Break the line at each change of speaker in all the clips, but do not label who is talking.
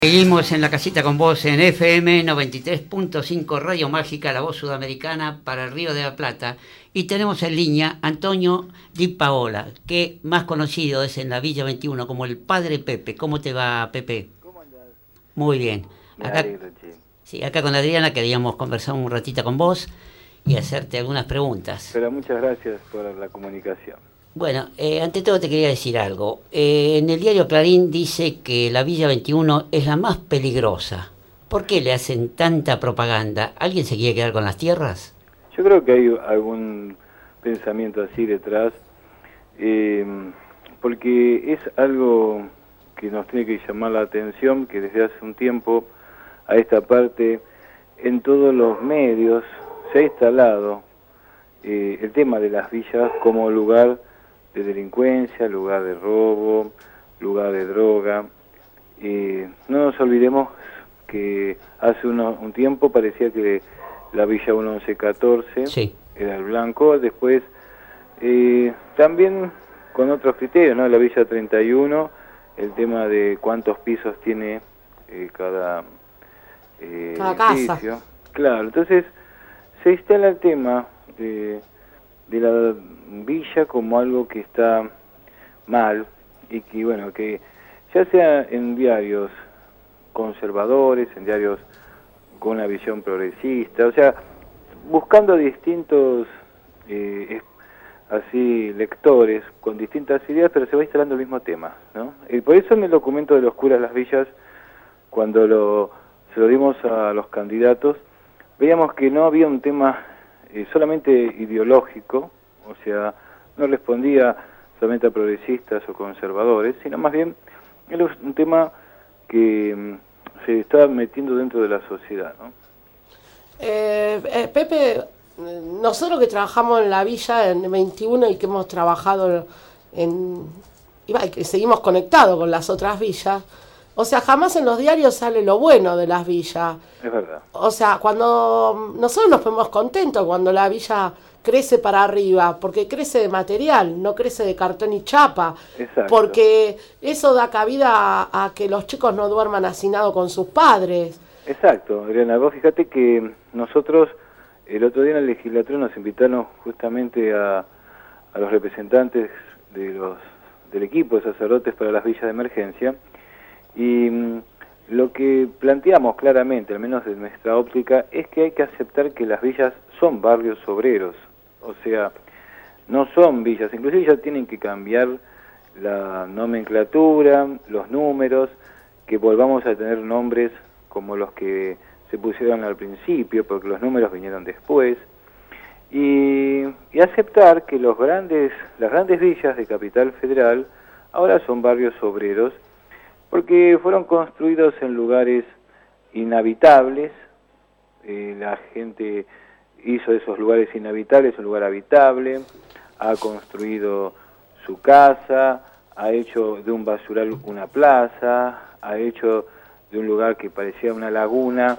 Seguimos en la casita con vos en FM 93.5 Radio Mágica, la voz sudamericana para el Río de la Plata. Y tenemos en línea Antonio Di Paola, que más conocido es en la Villa 21 como el Padre Pepe. ¿Cómo te va, Pepe?
¿Cómo andás?
Muy bien.
Me
Acá,
alegro, che.
sí, acá con Adriana queríamos conversar un ratito con vos y hacerte algunas preguntas.
Pero muchas gracias por la comunicación.
Bueno, ante todo te quería decir algo. En el diario Clarín dice que la Villa 21 es la más peligrosa. ¿Por qué le hacen tanta propaganda? ¿Alguien se quiere quedar con las tierras?
Yo creo que hay algún pensamiento así detrás, porque es algo que nos tiene que llamar la atención, que desde hace un tiempo a esta parte en todos los medios se ha instalado el tema de las villas como lugar de delincuencia, lugar de robo, lugar de droga. No nos olvidemos que hace un tiempo parecía que la Villa 1114
Sí.
era el blanco, después también con otros criterios, ¿no? La Villa 31, el tema de cuántos pisos tiene cada
casa.
edificio. Claro, entonces se instala el tema de la villa como algo que está mal y que, bueno, que ya sea en diarios conservadores, en diarios con una visión progresista, o sea, buscando distintos así lectores con distintas ideas, pero se va instalando el mismo tema, ¿no? Y por eso en el documento de los curas las villas, cuando se lo dimos a los candidatos, veíamos que no había un tema solamente ideológico, o sea, no respondía solamente a progresistas o conservadores, sino más bien era un tema que se estaba metiendo dentro de la sociedad, ¿no?
Pepe, nosotros que trabajamos en la villa en 21 y que hemos trabajado y que seguimos conectados con las otras villas, o sea, jamás en los diarios sale lo bueno de las villas.
Es verdad.
O sea, cuando nosotros nos ponemos contentos cuando la villa crece para arriba, porque crece de material, no crece de cartón y chapa.
Exacto.
Porque eso da cabida a que los chicos no duerman hacinados con sus padres.
Exacto, Adriana, vos fíjate que nosotros el otro día en la legislatura nos invitaron justamente a los representantes del equipo de sacerdotes para las villas de emergencia, y lo que planteamos claramente, al menos de nuestra óptica, es que hay que aceptar que las villas son barrios obreros, o sea, no son villas, inclusive ya tienen que cambiar la nomenclatura, los números, que volvamos a tener nombres como los que se pusieron al principio, porque los números vinieron después, y aceptar que las grandes villas de Capital Federal ahora son barrios obreros, porque fueron construidos en lugares inhabitables. La gente hizo de esos lugares inhabitables un lugar habitable, ha construido su casa, ha hecho de un basural una plaza, ha hecho de un lugar que parecía una laguna,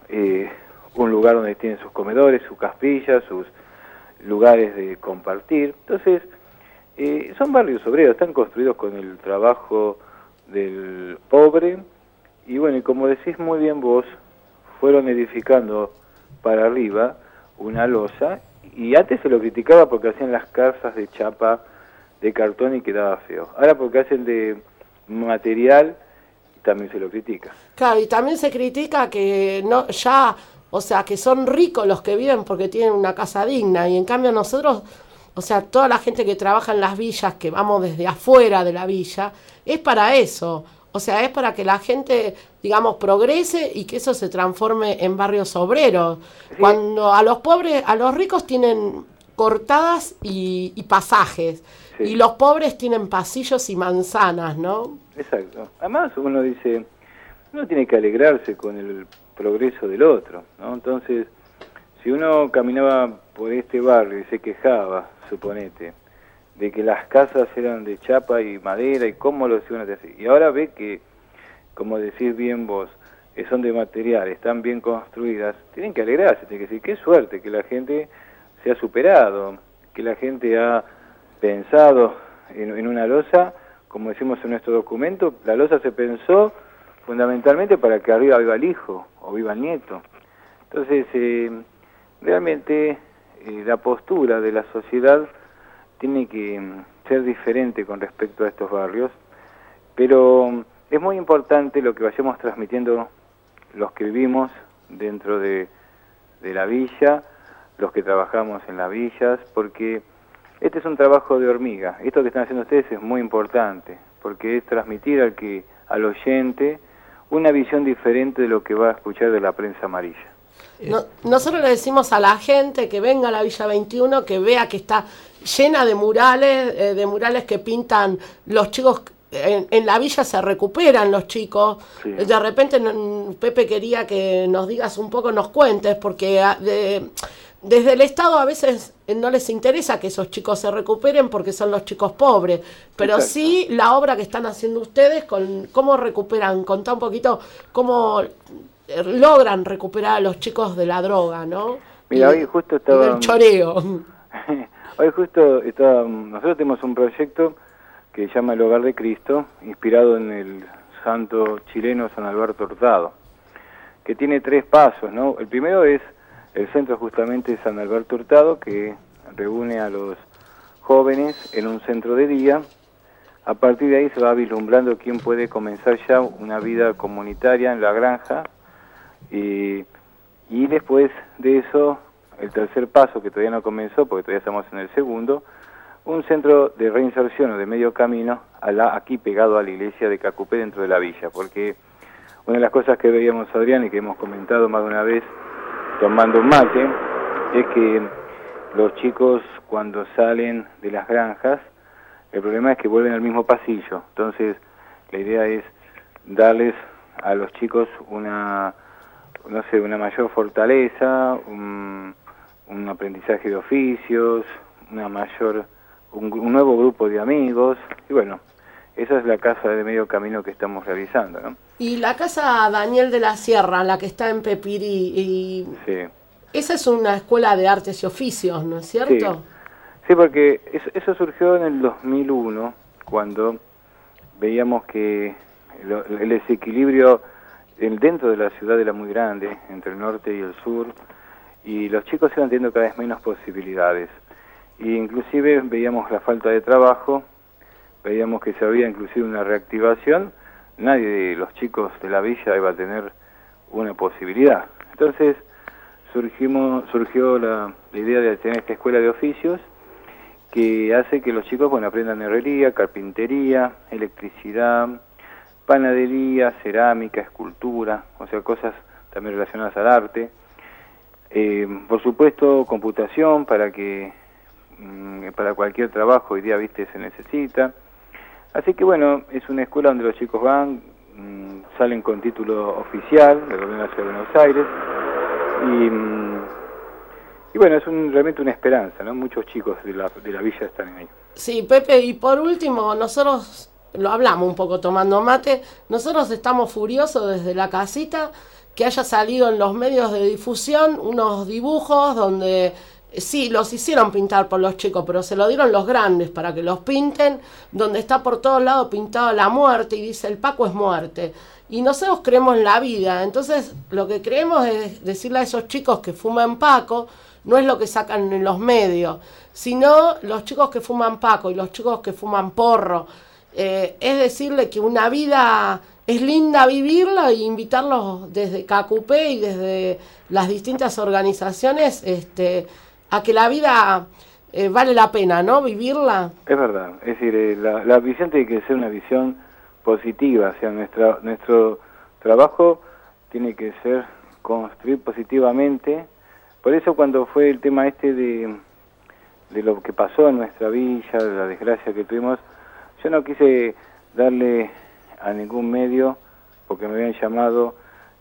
un lugar donde tienen sus comedores, sus capillas, sus lugares de compartir. Entonces, son barrios obreros, están construidos con el trabajo del pobre, y bueno, y como decís muy bien vos, fueron edificando para arriba una losa, y antes se lo criticaba porque hacían las casas de chapa, de cartón, y quedaba feo. Ahora porque hacen de material, también se lo critica.
Claro, y también se critica que no ya, o sea, que son ricos los que viven porque tienen una casa digna, y en cambio nosotros, o sea, toda la gente que trabaja en las villas, que vamos desde afuera de la villa, es para eso. O sea, es para que la gente, digamos, progrese y que eso se transforme en barrios obreros. Sí. Cuando a los pobres, a los ricos tienen cortadas y pasajes, sí, y los pobres tienen pasillos y manzanas, ¿no?
Exacto. Además uno dice, uno tiene que alegrarse con el progreso del otro, ¿no? Entonces, si uno caminaba por este barrio y se quejaba, suponete, de que las casas eran de chapa y madera y cómo lo hicieron así, y ahora ve que, como decís bien vos, son de material, están bien construidas, tienen que alegrarse, tienen que decir, qué suerte que la gente se ha superado, que la gente ha pensado en una losa, como decimos en nuestro documento, la losa se pensó fundamentalmente para que arriba viva el hijo o viva el nieto. Entonces, realmente la postura de la sociedad tiene que ser diferente con respecto a estos barrios, pero es muy importante lo que vayamos transmitiendo los que vivimos dentro de la villa, los que trabajamos en las villas, porque este es un trabajo de hormiga. Esto que están haciendo ustedes es muy importante, porque es transmitir al oyente una visión diferente de lo que va a escuchar de la prensa amarilla.
Nosotros le decimos a la gente que venga a la Villa 21, que vea que está llena de murales que pintan los chicos. En la villa se recuperan los chicos. Sí. De repente Pepe quería que nos digas un poco, nos cuentes, porque desde el Estado a veces no les interesa que esos chicos se recuperen porque son los chicos pobres, pero exacto, sí la obra que están haciendo ustedes, con cómo recuperan, contá un poquito cómo logran recuperar a los chicos de la droga, ¿no?
Mira, hoy justo estaba...
del choreo.
Hoy justo estaba... Nosotros tenemos un proyecto que se llama El Hogar de Cristo, inspirado en el santo chileno San Alberto Hurtado, que tiene 3 pasos, ¿no? El primero es el centro justamente de San Alberto Hurtado, que reúne a los jóvenes en un centro de día. A partir de ahí se va vislumbrando quién puede comenzar ya una vida comunitaria en la granja, y después de eso, el tercer paso, que todavía no comenzó, porque todavía estamos en el segundo, un centro de reinserción o de medio camino aquí pegado a la iglesia de Cacupé dentro de la villa, porque una de las cosas que veíamos, Adrián, y que hemos comentado más de una vez tomando un mate, es que los chicos cuando salen de las granjas, el problema es que vuelven al mismo pasillo. Entonces la idea es darles a los chicos una mayor fortaleza, un aprendizaje de oficios, un nuevo grupo de amigos, y bueno, esa es la casa de medio camino que estamos realizando, ¿no?
Y la casa Daniel de la Sierra, la que está en Pepirí,
sí,
esa es una escuela de artes y oficios, ¿no es cierto?
Sí, porque eso surgió en el 2001, cuando veíamos que el desequilibrio dentro de la ciudad era muy grande, entre el norte y el sur, y los chicos iban teniendo cada vez menos posibilidades. Y inclusive veíamos la falta de trabajo, veíamos que se había inclusive una reactivación, nadie de los chicos de la villa iba a tener una posibilidad. Entonces surgió la idea de tener esta escuela de oficios, que hace que los chicos, bueno, aprendan herrería, carpintería, electricidad, panadería, cerámica, escultura, o sea, cosas también relacionadas al arte. Por supuesto, computación, para cualquier trabajo hoy día, viste, se necesita. Así que bueno, es una escuela donde los chicos van, salen con título oficial del gobierno de la Ciudad de Buenos Aires, y bueno, es realmente una esperanza, ¿no? Muchos chicos de la villa están ahí.
Sí, Pepe, y por último, nosotros lo hablamos un poco tomando mate, nosotros estamos furiosos desde la casita que haya salido en los medios de difusión unos dibujos donde sí, los hicieron pintar por los chicos, pero se lo dieron los grandes para que los pinten, donde está por todos lados pintado la muerte y dice el Paco es muerte. Y nosotros creemos en la vida, entonces lo que creemos es decirle a esos chicos que fuman Paco, no es lo que sacan en los medios, sino los chicos que fuman Paco y los chicos que fuman porro. Es decirle que una vida es linda vivirla e invitarlos desde Cacupé y desde las distintas organizaciones a que la vida vale la pena, ¿no? Vivirla.
Es verdad, es decir, la visión tiene que ser una visión positiva, o sea, nuestro trabajo tiene que ser construir positivamente. Por eso cuando fue el tema de lo que pasó en nuestra villa, de la desgracia que tuvimos, yo no quise darle a ningún medio, porque me habían llamado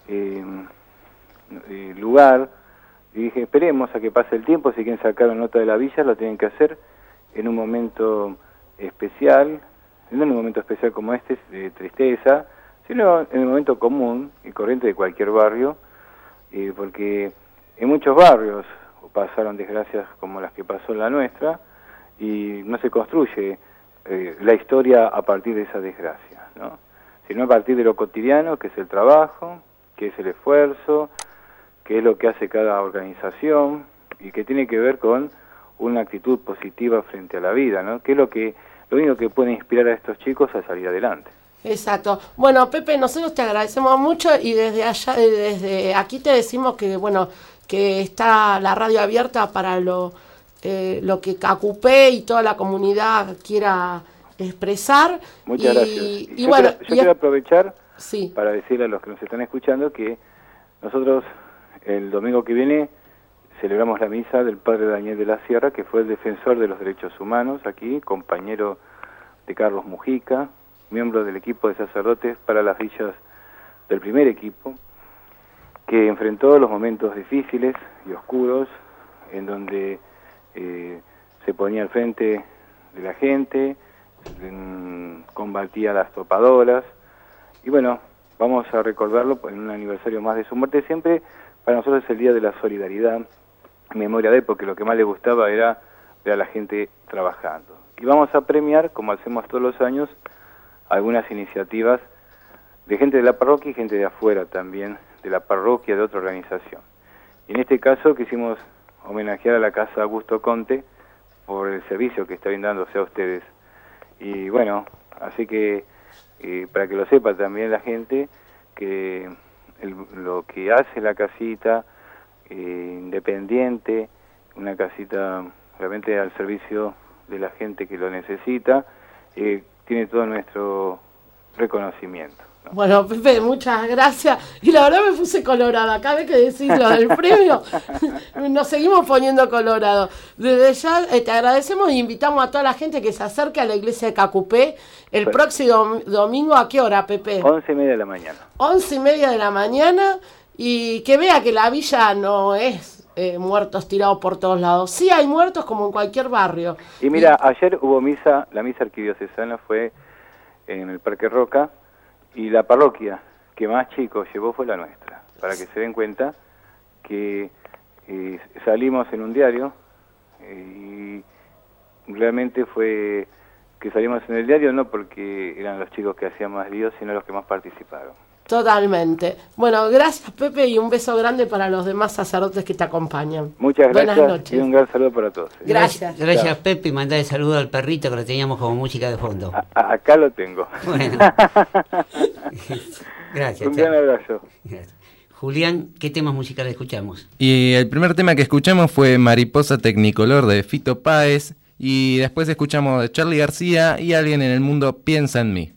lugar, y dije, esperemos a que pase el tiempo, si quieren sacar una nota de la villa, lo tienen que hacer en un momento especial, no en un momento especial como este, de tristeza, sino en un momento común y corriente de cualquier barrio, porque en muchos barrios pasaron desgracias como las que pasó en la nuestra, y no se construye la historia a partir de esa desgracia, ¿no? sino a partir de lo cotidiano, que es el trabajo, que es el esfuerzo, que es lo que hace cada organización y que tiene que ver con una actitud positiva frente a la vida, ¿no? Que es lo único que puede inspirar a estos chicos a salir adelante.
Exacto. Bueno, Pepe, nosotros te agradecemos mucho y desde allá, desde aquí te decimos que, bueno, que está la radio abierta para lo que CACUPE y toda la comunidad quiera expresar.
Muchas gracias.
Y bueno,
yo quiero aprovechar
sí,
para decirle a los que nos están escuchando que nosotros el domingo que viene celebramos la misa del padre Daniel de la Sierra, que fue el defensor de los derechos humanos aquí, compañero de Carlos Mujica, miembro del equipo de sacerdotes para las villas del primer equipo, que enfrentó los momentos difíciles y oscuros, en donde se ponía al frente de la gente, combatía a las topadoras, y bueno, vamos a recordarlo en un aniversario más de su muerte. Siempre para nosotros es el Día de la Solidaridad, en memoria de él, porque lo que más le gustaba era ver a la gente trabajando. Y vamos a premiar, como hacemos todos los años, algunas iniciativas de gente de la parroquia y gente de afuera también, de la parroquia, de otra organización. Y en este caso quisimos homenajear a la Casa Augusto Conte por el servicio que está brindándose a ustedes. Y bueno, así que para que lo sepa también la gente, que lo que hace la casita independiente, una casita realmente al servicio de la gente que lo necesita, tiene todo nuestro reconocimiento, ¿no?
Bueno, Pepe, muchas gracias. Y la verdad me puse colorada. Cada vez que decís lo del premio, nos seguimos poniendo colorado. Desde ya te agradecemos y invitamos a toda la gente que se acerque a la iglesia de CACUPE el próximo domingo. ¿A qué hora, Pepe?
11:30 de la mañana.
11:30 de la mañana, y que vea que la villa no es muertos tirados por todos lados. Sí hay muertos como en cualquier barrio.
Y mira, ayer hubo misa, la misa arquidiocesana fue en el Parque Roca, y la parroquia que más chicos llevó fue la nuestra, para que se den cuenta que salimos en un diario, y realmente fue que salimos en el diario no porque eran los chicos que hacían más líos, sino los que más participaron.
Totalmente. Bueno, gracias, Pepe, y un beso grande para los demás sacerdotes que te acompañan.
Muchas gracias.
Buenas noches.
Y un gran saludo para todos.
Gracias.
Gracias, Pepe, y mandá el saludo al perrito que lo teníamos como música de fondo.
Acá lo tengo.
Bueno. Gracias.
Un gran abrazo.
Gracias. Julián, ¿qué temas musicales escuchamos?
Y el primer tema que escuchamos fue Mariposa Tecnicolor de Fito Páez, y después escuchamos de Charly García y Alguien en el Mundo Piensa en Mí.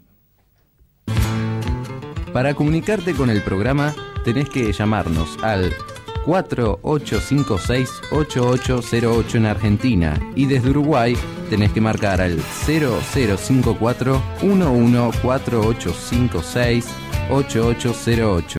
Para comunicarte con el programa tenés que llamarnos al 4856-8808 en Argentina, y desde Uruguay tenés que marcar al 0054-114856-8808.